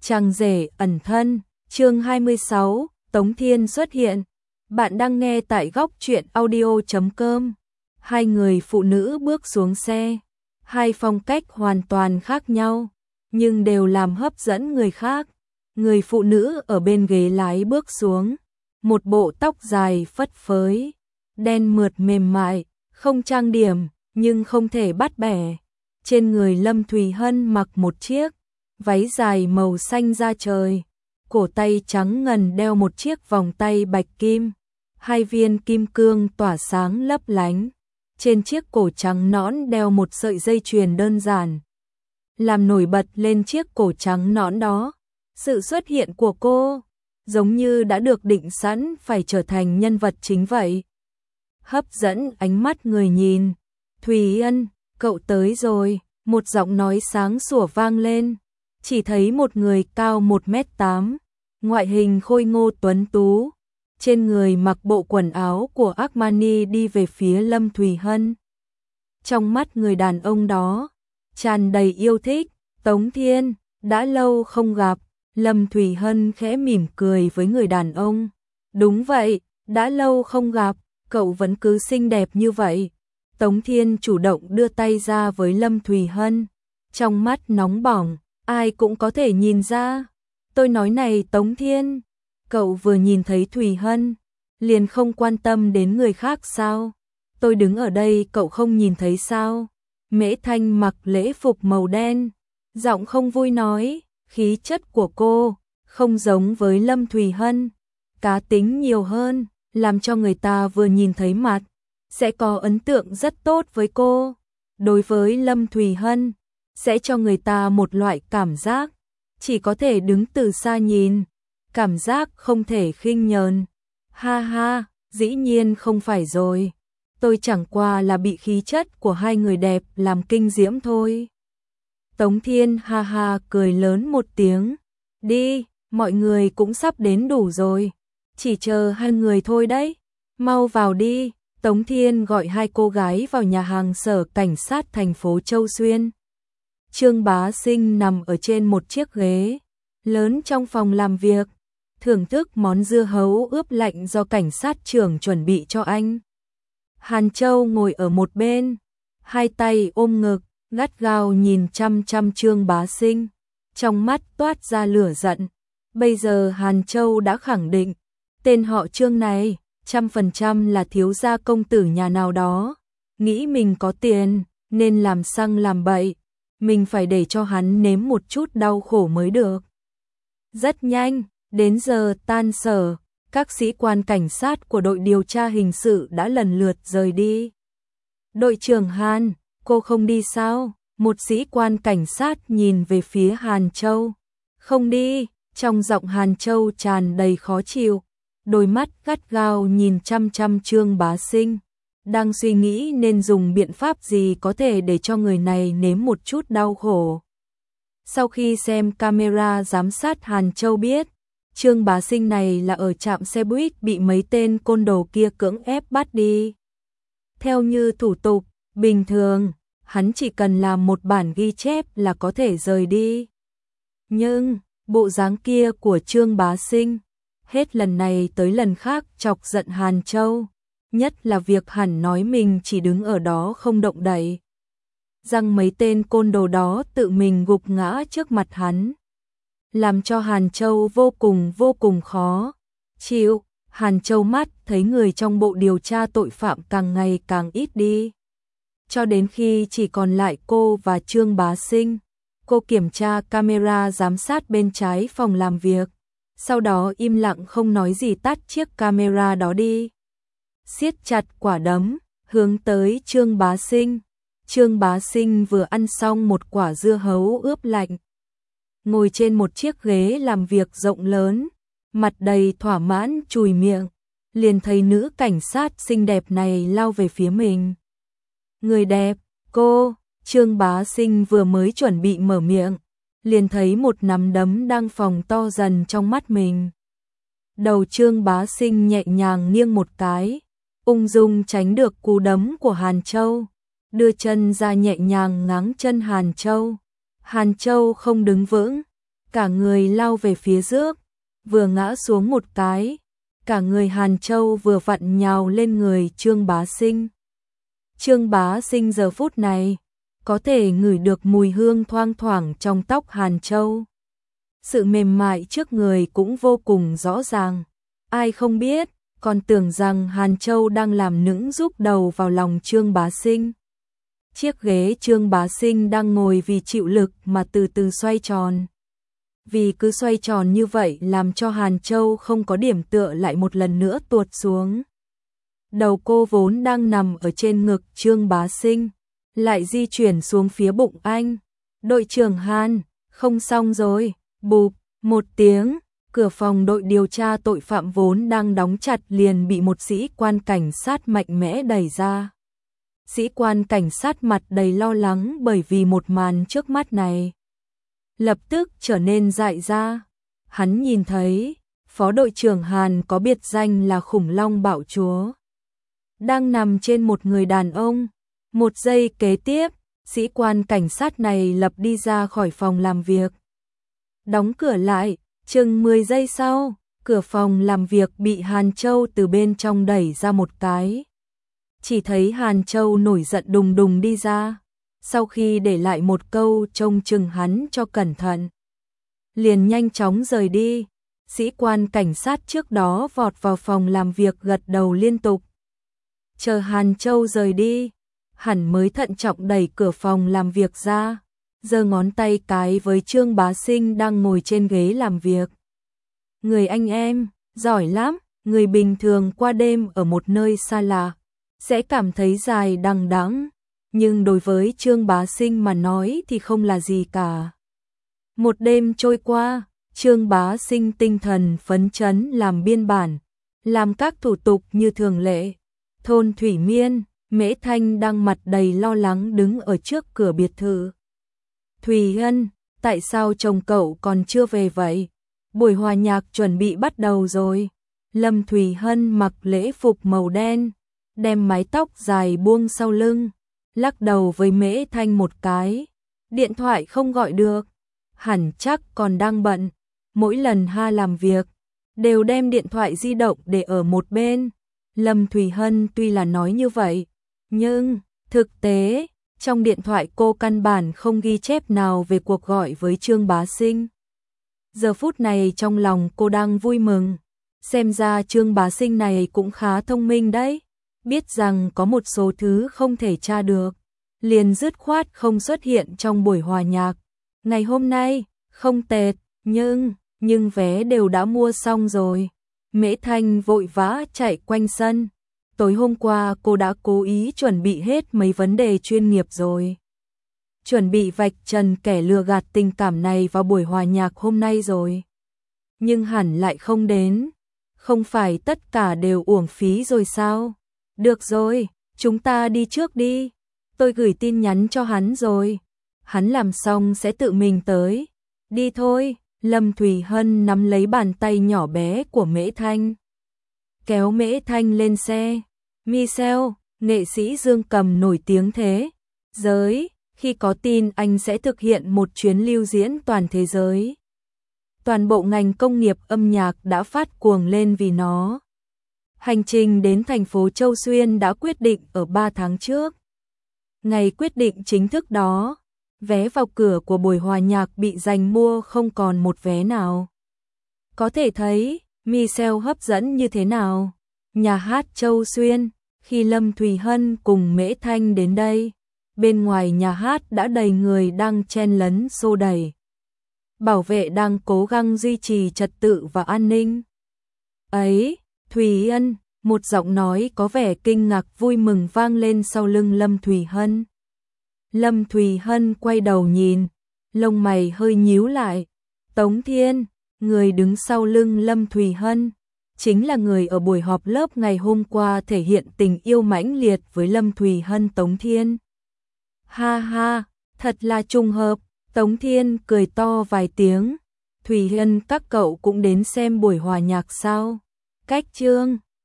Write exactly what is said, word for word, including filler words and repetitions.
Chàng rể ẩn thân, chương hai mươi sáu, Tống Thiên xuất hiện. Bạn đang nghe tại góc truyện audio chấm com. Hai người phụ nữ bước xuống xe, hai phong cách hoàn toàn khác nhau, nhưng đều làm hấp dẫn người khác. Người phụ nữ ở bên ghế lái bước xuống, một bộ tóc dài phất phới, đen mượt mềm mại, không trang điểm, nhưng không thể bắt bẻ. Trên người Lâm Thùy Hân mặc một chiếc váy dài màu xanh da trời, cổ tay trắng ngần đeo một chiếc vòng tay bạch kim, hai viên kim cương tỏa sáng lấp lánh. Trên chiếc cổ trắng nõn đeo một sợi dây chuyền đơn giản, làm nổi bật lên chiếc cổ trắng nõn đó. Sự xuất hiện của cô giống như đã được định sẵn phải trở thành nhân vật chính vậy. Hấp dẫn ánh mắt người nhìn. Thùy Ân, cậu tới rồi, một giọng nói sáng sủa vang lên. Chỉ thấy một người cao một mét tám, ngoại hình khôi ngô tuấn tú, trên người mặc bộ quần áo của Armani đi về phía Lâm Thùy Hân. Trong mắt người đàn ông đó tràn đầy yêu thích. Tống Thiên, đã lâu không gặp. Lâm Thùy Hân khẽ mỉm cười với người đàn ông. Đúng vậy, đã lâu không gặp, cậu vẫn cứ xinh đẹp như vậy. Tống Thiên chủ động đưa tay ra với Lâm Thùy Hân, trong mắt nóng bỏng, ai cũng có thể nhìn ra. Tôi nói này Tống Thiên, cậu vừa nhìn thấy Thùy Hân, liền không quan tâm đến người khác sao? Tôi đứng ở đây cậu không nhìn thấy sao? Mễ Thanh mặc lễ phục màu đen, giọng không vui nói, khí chất của cô không giống với Lâm Thùy Hân, cá tính nhiều hơn, làm cho người ta vừa nhìn thấy mặt sẽ có ấn tượng rất tốt với cô. Đối với Lâm Thùy Hân, sẽ cho người ta một loại cảm giác chỉ có thể đứng từ xa nhìn, cảm giác không thể khinh nhờn. Ha ha, dĩ nhiên không phải rồi. Tôi chẳng qua là bị khí chất của hai người đẹp làm kinh diễm thôi. Tống Thiên ha ha cười lớn một tiếng. Đi, mọi người cũng sắp đến đủ rồi. Chỉ chờ hai người thôi đấy. Mau vào đi. Tống Thiên gọi hai cô gái vào nhà hàng sở cảnh sát thành phố Châu Xuyên. Trương Bá Sinh nằm ở trên một chiếc ghế lớn trong phòng làm việc, thưởng thức món dưa hấu ướp lạnh do cảnh sát trưởng chuẩn bị cho anh. Hàn Châu ngồi ở một bên, hai tay ôm ngực, gắt gao nhìn chăm chăm Trương Bá Sinh, trong mắt toát ra lửa giận. Bây giờ Hàn Châu đã khẳng định, tên họ Trương này trăm phần trăm là thiếu gia công tử nhà nào đó, nghĩ mình có tiền nên làm xăng làm bậy, mình phải để cho hắn nếm một chút đau khổ mới được. Rất nhanh, đến giờ tan sở, các sĩ quan cảnh sát của đội điều tra hình sự đã lần lượt rời đi. Đội trưởng Hàn, cô không đi sao? Một sĩ quan cảnh sát nhìn về phía Hàn Châu. Không đi, trong giọng Hàn Châu tràn đầy khó chịu, đôi mắt gắt gao nhìn chăm chăm Trương Bá Sinh, đang suy nghĩ nên dùng biện pháp gì có thể để cho người này nếm một chút đau khổ. Sau khi xem camera giám sát, Hàn Châu biết, Trương Bá Sinh này là ở trạm xe buýt bị mấy tên côn đồ kia cưỡng ép bắt đi. Theo như thủ tục bình thường, hắn chỉ cần làm một bản ghi chép là có thể rời đi. Nhưng, bộ dáng kia của Trương Bá Sinh, hết lần này tới lần khác chọc giận Hàn Châu, nhất là việc hắn nói mình chỉ đứng ở đó không động đậy, rằng mấy tên côn đồ đó tự mình gục ngã trước mặt hắn, làm cho Hàn Châu vô cùng vô cùng khó chịu. Hàn Châu mắt thấy người trong bộ điều tra tội phạm càng ngày càng ít đi, cho đến khi chỉ còn lại cô và Trương Bá Sinh. Cô kiểm tra camera giám sát bên trái phòng làm việc, sau đó im lặng không nói gì tắt chiếc camera đó đi, siết chặt quả đấm hướng tới Trương Bá Sinh. Trương Bá Sinh vừa ăn xong một quả dưa hấu ướp lạnh, ngồi trên một chiếc ghế làm việc rộng lớn, mặt đầy thỏa mãn chùi miệng, liền thấy nữ cảnh sát xinh đẹp này lao về phía mình. Người đẹp, cô. Trương Bá Sinh vừa mới chuẩn bị mở miệng, liền thấy một nắm đấm đang phồng to dần trong mắt mình. Đầu Trương Bá Sinh nhẹ nhàng nghiêng một cái, ung dung tránh được cú đấm của Hàn Châu, đưa chân ra nhẹ nhàng ngáng chân Hàn Châu. Hàn Châu không đứng vững, cả người lao về phía trước, vừa ngã xuống một cái, cả người Hàn Châu vừa vặn nhào lên người Trương Bá Sinh. Trương Bá Sinh giờ phút này có thể ngửi được mùi hương thoang thoảng trong tóc Hàn Châu. Sự mềm mại trước người cũng vô cùng rõ ràng. Ai không biết, còn tưởng rằng Hàn Châu đang làm nũng rúc đầu vào lòng Trương Bá Sinh. Chiếc ghế Trương Bá Sinh đang ngồi vì chịu lực mà từ từ xoay tròn. Vì cứ xoay tròn như vậy làm cho Hàn Châu không có điểm tựa lại một lần nữa tuột xuống. Đầu cô vốn đang nằm ở trên ngực Trương Bá Sinh, lại di chuyển xuống phía bụng anh. Đội trưởng Hàn, không xong rồi, bụp, một tiếng, cửa phòng đội điều tra tội phạm vốn đang đóng chặt liền bị một sĩ quan cảnh sát mạnh mẽ đẩy ra. Sĩ quan cảnh sát mặt đầy lo lắng bởi vì một màn trước mắt này. Lập tức trở nên dại ra. Hắn nhìn thấy, phó đội trưởng Hàn có biệt danh là khủng long bạo chúa, đang nằm trên một người đàn ông. Một giây kế tiếp, sĩ quan cảnh sát này lập đi ra khỏi phòng làm việc. Đóng cửa lại, chừng mười giây sau, cửa phòng làm việc bị Hàn Châu từ bên trong đẩy ra một cái. Chỉ thấy Hàn Châu nổi giận đùng đùng đi ra, sau khi để lại một câu trông chừng hắn cho cẩn thận, liền nhanh chóng rời đi. Sĩ quan cảnh sát trước đó vọt vào phòng làm việc gật đầu liên tục. Chờ Hàn Châu rời đi, hẳn mới thận trọng đẩy cửa phòng làm việc ra, giơ ngón tay cái với Trương Bá Sinh đang ngồi trên ghế làm việc. Người anh em, giỏi lắm, người bình thường qua đêm ở một nơi xa lạ sẽ cảm thấy dài đằng đẵng, nhưng đối với Trương Bá Sinh mà nói thì không là gì cả. Một đêm trôi qua, Trương Bá Sinh tinh thần phấn chấn làm biên bản, làm các thủ tục như thường lệ. Thôn Thủy Miên, Mễ Thanh đang mặt đầy lo lắng đứng ở trước cửa biệt thự. Thùy Hân, tại sao chồng cậu còn chưa về vậy? Buổi hòa nhạc chuẩn bị bắt đầu rồi. Lâm Thùy Hân mặc lễ phục màu đen, đem mái tóc dài buông sau lưng, lắc đầu với Mễ Thanh một cái. Điện thoại không gọi được, hẳn chắc còn đang bận. Mỗi lần ha làm việc, đều đem điện thoại di động để ở một bên. Lâm Thùy Hân tuy là nói như vậy, nhưng thực tế, trong điện thoại cô căn bản không ghi chép nào về cuộc gọi với Trương Bá Sinh. Giờ phút này trong lòng cô đang vui mừng, xem ra Trương Bá Sinh này cũng khá thông minh đấy, biết rằng có một số thứ không thể tra được, liền dứt khoát không xuất hiện trong buổi hòa nhạc. Ngày hôm nay, không tệ, nhưng, nhưng vé đều đã mua xong rồi. Mễ Thanh vội vã chạy quanh sân. Tối hôm qua cô đã cố ý chuẩn bị hết mấy vấn đề chuyên nghiệp rồi. Chuẩn bị vạch trần kẻ lừa gạt tình cảm này vào buổi hòa nhạc hôm nay rồi. Nhưng hẳn lại không đến. Không phải tất cả đều uổng phí rồi sao? Được rồi, chúng ta đi trước đi. Tôi gửi tin nhắn cho hắn rồi. Hắn làm xong sẽ tự mình tới. Đi thôi. Lâm Thùy Hân nắm lấy bàn tay nhỏ bé của Mễ Thanh, kéo Mễ Thanh lên xe. Michel, nghệ sĩ dương cầm nổi tiếng thế giới, khi có tin anh sẽ thực hiện một chuyến lưu diễn toàn thế giới. Toàn bộ ngành công nghiệp âm nhạc đã phát cuồng lên vì nó. Hành trình đến thành phố Châu Xuyên đã quyết định ở ba tháng trước. Ngày quyết định chính thức đó, vé vào cửa của buổi hòa nhạc bị giành mua không còn một vé nào. Có thể thấy, Michel hấp dẫn như thế nào. Nhà hát Châu Xuyên, khi Lâm Thùy Hân cùng Mễ Thanh đến đây, bên ngoài nhà hát đã đầy người đang chen lấn xô đẩy. Bảo vệ đang cố gắng duy trì trật tự và an ninh. Ấy, Thùy Hân, một giọng nói có vẻ kinh ngạc vui mừng vang lên sau lưng Lâm Thùy Hân. Lâm Thùy Hân quay đầu nhìn, lông mày hơi nhíu lại. Tống Thiên, người đứng sau lưng Lâm Thùy Hân, chính là người ở buổi họp lớp ngày hôm qua thể hiện tình yêu mãnh liệt với Lâm Thùy Hân. Tống Thiên. Ha ha, thật là trùng hợp. Tống Thiên cười to vài tiếng. Thùy Hân, các cậu cũng đến xem buổi hòa nhạc sao? Cách Trương